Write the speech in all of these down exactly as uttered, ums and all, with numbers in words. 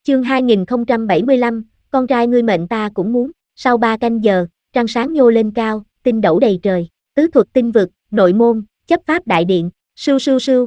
Chương hai nghìn không trăm bảy mươi lăm, con trai ngươi mệnh ta cũng muốn. Sau ba canh giờ, trăng sáng nhô lên cao, tinh đẩu đầy trời. Tứ thuật tinh vực, nội môn, chấp pháp đại điện, sưu sưu sưu.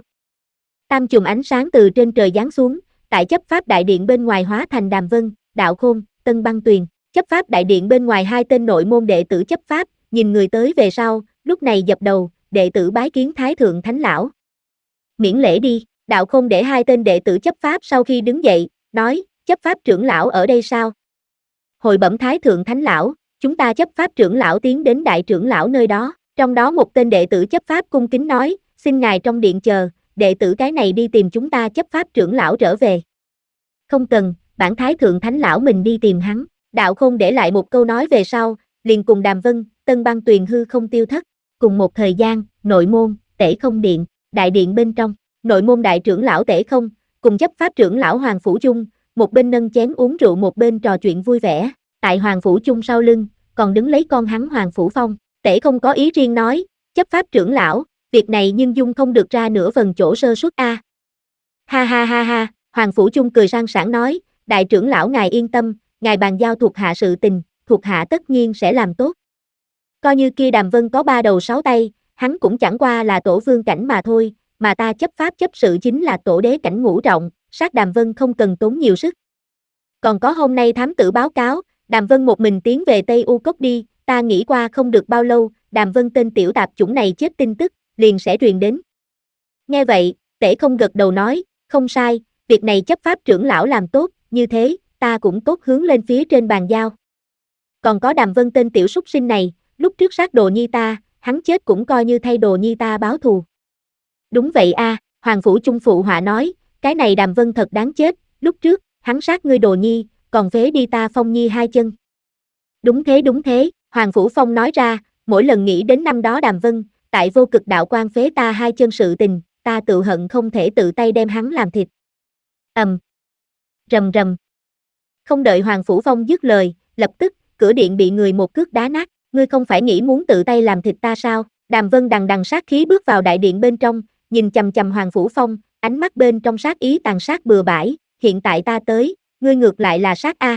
Tam chùm ánh sáng từ trên trời giáng xuống, tại chấp pháp đại điện bên ngoài hóa thành Đàm Vân, Đạo Khôn, Tân Băng Tuyền. Chấp pháp đại điện bên ngoài hai tên nội môn đệ tử chấp pháp, nhìn người tới về sau, lúc này dập đầu, đệ tử bái kiến Thái Thượng Thánh Lão. Miễn lễ đi. Đạo Khôn để hai tên đệ tử chấp pháp sau khi đứng dậy, nói, chấp pháp trưởng lão ở đây sao? Hồi bẩm Thái Thượng Thánh Lão, chúng ta chấp pháp trưởng lão tiến đến đại trưởng lão nơi đó. Trong đó một tên đệ tử chấp pháp cung kính nói, xin ngài trong điện chờ, đệ tử cái này đi tìm chúng ta chấp pháp trưởng lão trở về. Không cần, bản Thái Thượng Thánh Lão mình đi tìm hắn. Đạo Khôn để lại một câu nói về sau, liền cùng Đàm Vân, Tân Băng Tuyền hư không tiêu thất. Cùng một thời gian, nội môn, Tể Không điện, đại điện bên trong, nội môn đại trưởng lão Tể Không, cùng chấp pháp trưởng lão Hoàng Phủ Chung, một bên nâng chén uống rượu một bên trò chuyện vui vẻ. Tại Hoàng Phủ Chung sau lưng, còn đứng lấy con hắn Hoàng Phủ Phong. Tể Không có ý riêng nói, chấp pháp trưởng lão, việc này nhưng dung không được ra nửa phần chỗ sơ suất a. Ha ha ha ha, Hoàng Phủ Chung cười sang sảng nói, đại trưởng lão ngài yên tâm, ngài bàn giao thuộc hạ sự tình, thuộc hạ tất nhiên sẽ làm tốt. Coi như kia Đàm Vân có ba đầu sáu tay, hắn cũng chẳng qua là tổ vương cảnh mà thôi, mà ta chấp pháp chấp sự chính là tổ đế cảnh ngũ trọng, sát Đàm Vân không cần tốn nhiều sức. Còn có hôm nay thám tử báo cáo, Đàm Vân một mình tiến về Tây U Cốc đi, ta nghĩ qua không được bao lâu, Đàm Vân tên tiểu tạp chủng này chết tin tức, liền sẽ truyền đến. Nghe vậy, Tể Không gật đầu nói, không sai, việc này chấp pháp trưởng lão làm tốt, như thế, ta cũng tốt hướng lên phía trên bàn giao. Còn có Đàm Vân tên tiểu súc sinh này, lúc trước sát đồ nhi ta, hắn chết cũng coi như thay đồ nhi ta báo thù. Đúng vậy a, Hoàng Phủ Chung phụ họa nói, cái này Đàm Vân thật đáng chết, lúc trước, hắn sát ngươi đồ nhi, còn phế đi ta Phong nhi hai chân. Đúng thế đúng thế, Hoàng Phủ Phong nói ra, mỗi lần nghĩ đến năm đó Đàm Vân, tại vô cực đạo quan phế ta hai chân sự tình, ta tự hận không thể tự tay đem hắn làm thịt. Ầm. Um. Rầm rầm. Không đợi Hoàng Phủ Phong dứt lời, lập tức, cửa điện bị người một cước đá nát, ngươi không phải nghĩ muốn tự tay làm thịt ta sao? Đàm Vân đằng đằng sát khí bước vào đại điện bên trong, nhìn chằm chằm Hoàng Phủ Phong, ánh mắt bên trong sát ý tàn sát bừa bãi, hiện tại ta tới, ngươi ngược lại là sát a.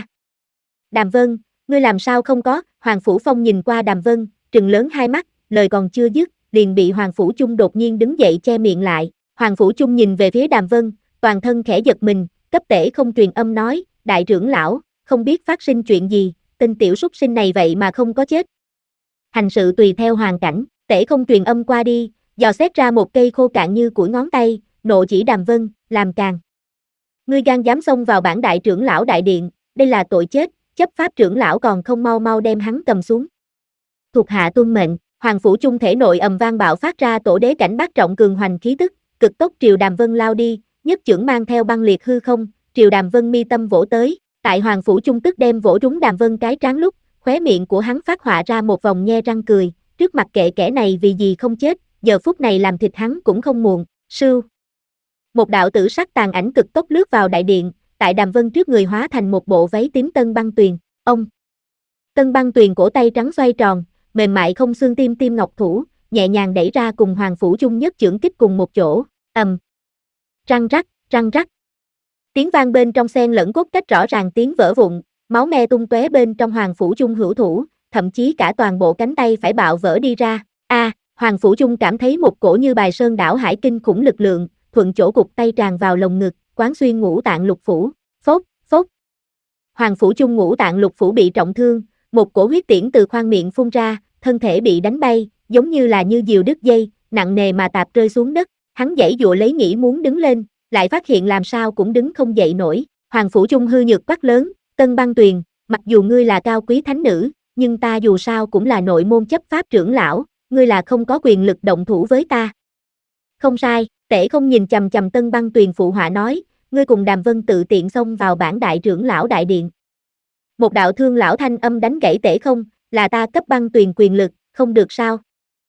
Đàm Vân, ngươi làm sao không có? Hoàng Phủ Phong nhìn qua Đàm Vân, trừng lớn hai mắt, lời còn chưa dứt, liền bị Hoàng Phủ Chung đột nhiên đứng dậy che miệng lại. Hoàng Phủ Chung nhìn về phía Đàm Vân, toàn thân khẽ giật mình, cấp Tể Không truyền âm nói, đại trưởng lão, không biết phát sinh chuyện gì, tên tiểu súc sinh này vậy mà không có chết. Hành sự tùy theo hoàn cảnh, Tể Không truyền âm qua đi, dò xét ra một cây khô cạn như củi ngón tay, nộ chỉ Đàm Vân, làm càn. Ngươi gan dám xông vào bản đại trưởng lão đại điện, đây là tội chết, chấp pháp trưởng lão còn không mau mau đem hắn cầm xuống. Thuộc hạ tuân mệnh, Hoàng Phủ Chung thể nội ầm vang bạo phát ra tổ đế cảnh bát trọng cường hoành khí tức, cực tốc triều Đàm Vân lao đi, nhất chưởng mang theo băng liệt hư không, triều Đàm Vân mi tâm vỗ tới, tại Hoàng Phủ Chung tức đem vỗ trúng Đàm Vân cái trán lúc, khóe miệng của hắn phát họa ra một vòng nhe răng cười, trước mặt kệ kẻ này vì gì không chết, giờ phút này làm thịt hắn cũng không muộn. Sưu. Một đạo tử sắc tàn ảnh cực tốc lướt vào đại điện, tại Đàm Vân trước người hóa thành một bộ váy tím Tân Băng Tuyền. Ông. Tân Băng Tuyền cổ tay trắng xoay tròn, mềm mại không xương tim tim ngọc thủ, nhẹ nhàng đẩy ra cùng Hoàng Phủ Chung nhất chưởng kích cùng một chỗ. Ầm. Um. Răng rắc, răng rắc. Tiếng vang bên trong xen lẫn cốt cách rõ ràng tiếng vỡ vụn, máu me tung tóe bên trong Hoàng Phủ Chung hữu thủ, thậm chí cả toàn bộ cánh tay phải bạo vỡ đi ra. A, à, Hoàng Phủ Chung cảm thấy một cổ như bài sơn đảo hải kinh khủng lực lượng, thuận chỗ cục tay tràn vào lồng ngực, quán xuyên ngũ tạng lục phủ. Phốt, phốt. Hoàng Phủ Chung ngũ tạng lục phủ bị trọng thương, một cổ huyết tiễn từ khoang miệng phun ra, thân thể bị đánh bay, giống như là như diều đứt dây, nặng nề mà tạp rơi xuống đất. Hắn giãy giụa lấy nghĩ muốn đứng lên, lại phát hiện làm sao cũng đứng không dậy nổi. Hoàng Phủ Chung hư nhược quát lớn, Tân Băng Tuyền, mặc dù ngươi là cao quý thánh nữ, nhưng ta dù sao cũng là nội môn chấp pháp trưởng lão, ngươi là không có quyền lực động thủ với ta. Không sai, Tể Không nhìn chằm chằm Tân Băng Tuyền phụ họa nói, ngươi cùng Đàm Vân tự tiện xông vào bản đại trưởng lão đại điện. Một đạo thương lão thanh âm đánh gãy Tể Không, là ta cấp Băng Tuyền quyền lực, không được sao?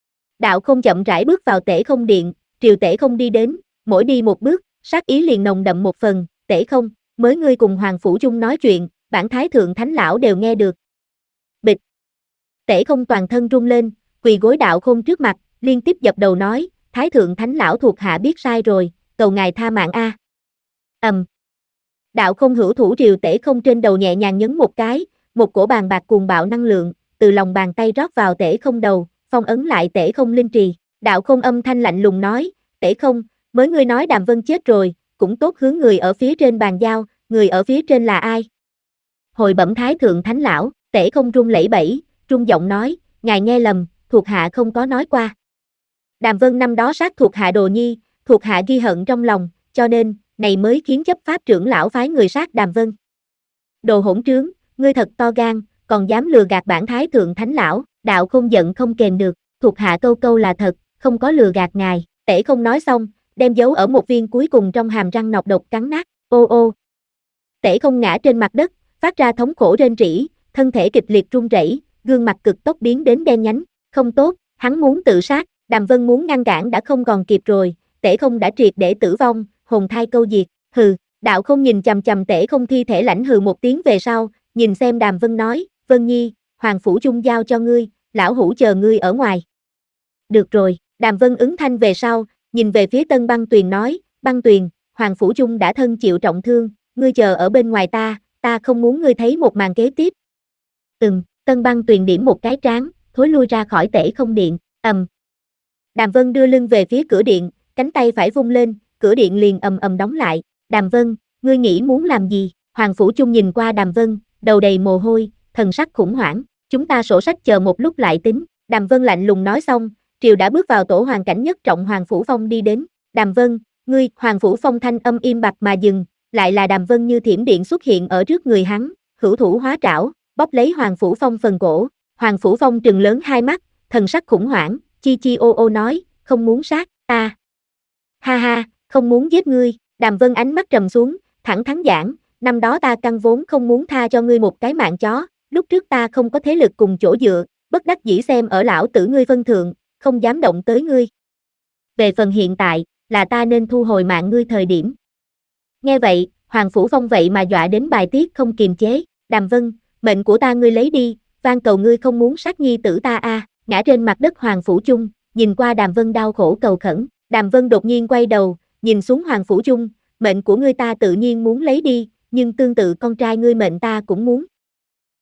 Đạo Không chậm rãi bước vào Tể Không điện, triều Tể Không đi đến, mỗi đi một bước, sát ý liền nồng đậm một phần. Tể Không, mới ngươi cùng Hoàng Phủ Chung nói chuyện, bản Thái Thượng Thánh Lão đều nghe được. Bịch. Tể Không toàn thân run lên, quỳ gối Đạo Khôn trước mặt, liên tiếp dập đầu nói, Thái Thượng Thánh Lão thuộc hạ biết sai rồi, cầu ngài tha mạng a. Ầm. Um. Đạo không hữu thủ triều tể không trên đầu nhẹ nhàng nhấn một cái, một cổ bàn bạc cuồng bạo năng lượng, từ lòng bàn tay rót vào tể không đầu, phong ấn lại tể không linh trì. Đạo không âm thanh lạnh lùng nói, tể không, mới ngươi nói Đàm Vân chết rồi, cũng tốt hướng người ở phía trên bàn giao, người ở phía trên là ai? Hồi bẩm Thái Thượng Thánh Lão, tể không run lẩy bẩy, trung giọng nói, ngài nghe lầm, thuộc hạ không có nói qua. Đàm Vân năm đó sát thuộc hạ Đồ Nhi, thuộc hạ ghi hận trong lòng, cho nên, này mới khiến chấp pháp trưởng lão phái người sát Đàm Vân. Đồ hỗn trướng, ngươi thật to gan, còn dám lừa gạt bản Thái Thượng Thánh Lão, đạo không giận không kềm được, thuộc hạ câu câu là thật, không có lừa gạt ngài, tể không nói xong, đem giấu ở một viên cuối cùng trong hàm răng nọc độc cắn nát, ô ô. Tể không ngã trên mặt đất, phát ra thống khổ rên rỉ, thân thể kịch liệt run rẩy, gương mặt cực tốc biến đến đen nhánh, không tốt, hắn muốn tự sát, Đàm Vân muốn ngăn cản đã không còn kịp rồi, tể không đã triệt để tử vong, hồn thai câu diệt, hừ, đạo không nhìn chằm chằm tể không thi thể lãnh hừ một tiếng về sau, nhìn xem Đàm Vân nói, Vân Nhi, Hoàng Phủ Chung giao cho ngươi, lão hủ chờ ngươi ở ngoài. Được rồi, Đàm Vân ứng thanh về sau, nhìn về phía Tân Băng Tuyền nói, Băng Tuyền, Hoàng Phủ Chung đã thân chịu trọng thương, ngươi chờ ở bên ngoài ta, ta không muốn ngươi thấy một màn kế tiếp. Ừm, Tân Băng Tuyền điểm một cái trán, thối lui ra khỏi tể không điện, ầm. Đàm Vân đưa lưng về phía cửa điện, cánh tay phải vung lên, cửa điện liền ầm ầm đóng lại. Đàm Vân, ngươi nghĩ muốn làm gì? Hoàng Phủ Chung nhìn qua Đàm Vân, đầu đầy mồ hôi, thần sắc khủng hoảng. Chúng ta sổ sách chờ một lúc lại tính. Đàm Vân lạnh lùng nói xong, triều đã bước vào tổ hoàng cảnh nhất trọng Hoàng Phủ Phong đi đến. Đàm Vân, ngươi, Hoàng Phủ Phong thanh âm im bặt mà dừng, lại là Đàm Vân như thiểm điện xuất hiện ở trước người hắn, hữu thủ hóa trảo, bóp lấy Hoàng Phủ Phong phần cổ. Hoàng Phủ Phong trừng lớn hai mắt, thần sắc khủng hoảng, chi chi ô ô nói, không muốn sát, ta. Ha ha, không muốn giết ngươi, Đàm Vân ánh mắt trầm xuống, thẳng thắn giảng, năm đó ta căn vốn không muốn tha cho ngươi một cái mạng chó, lúc trước ta không có thế lực cùng chỗ dựa, bất đắc dĩ xem ở lão tử ngươi vân thượng, không dám động tới ngươi. Về phần hiện tại, là ta nên thu hồi mạng ngươi thời điểm. Nghe vậy, Hoàng Phủ Phong vậy mà dọa đến bài tiết không kiềm chế, Đàm Vân, mệnh của ta ngươi lấy đi, van cầu ngươi không muốn sát nhi tử ta a. Ngã trên mặt đất Hoàng Phủ Chung, nhìn qua Đàm Vân đau khổ cầu khẩn, Đàm Vân đột nhiên quay đầu, nhìn xuống Hoàng Phủ Chung, mệnh của ngươi ta tự nhiên muốn lấy đi, nhưng tương tự con trai ngươi mệnh ta cũng muốn,